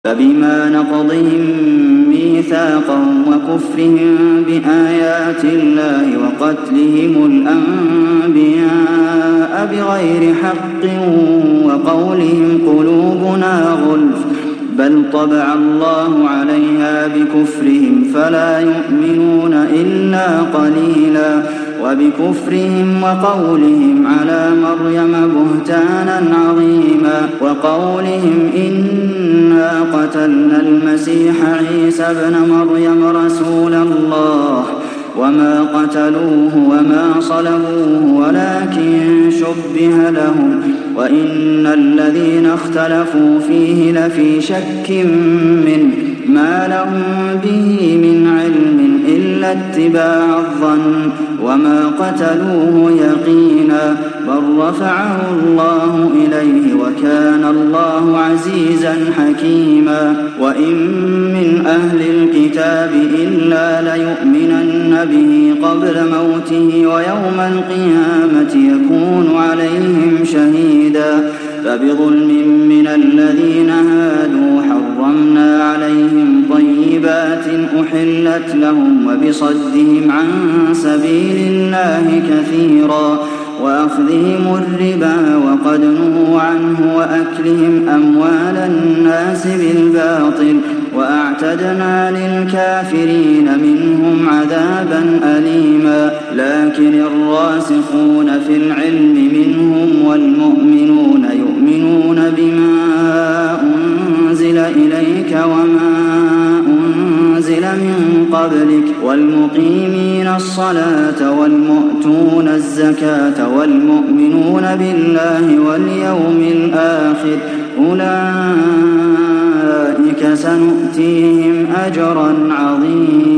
فبما نقضهم ميثاقهم وكفرهم بآيات الله وقتلهم الأنبياء بغير حق وقولهم قلوبنا غلف بل طبع الله عليها بكفرهم فلا يؤمنون إلا قليلا وبكفرهم وقولهم على مريم بهتانا عظيما وقولهم إنا قتلنا المسيح عيسى ابن مريم رسول الله وما قتلوه وما صلبوه ولكن شبه لهم وإن الذين اختلفوا فيه لفي شك منه ما لهم به من علم إلا اتباع الظن وما قتلوه يقينا بل رفعه الله إليه وكان الله عزيزا حكيما وإن من أهل الكتاب إلا ليؤمنن به قبل موته ويوم القيامة يكون عليهم شهيدا فبظلم من الذين هادوا حرمنا عليهم طيبات أحلت لهم وبصدهم عن سبيل الله كثيرا وأخذهم الربا وقد نهوا عنه وأكلهم أموال الناس بالباطل وأعتدنا للكافرين منهم عذابا أليما لكن الراسخون في العلم منهم والمؤمنون يؤمنون بما أنزل إليك وما أنزل من قبلك والمقيمين الصلاة والمؤتون الزكاة والمؤمنون بالله واليوم الآخر أولئك سنؤتيهم أجرا عظيما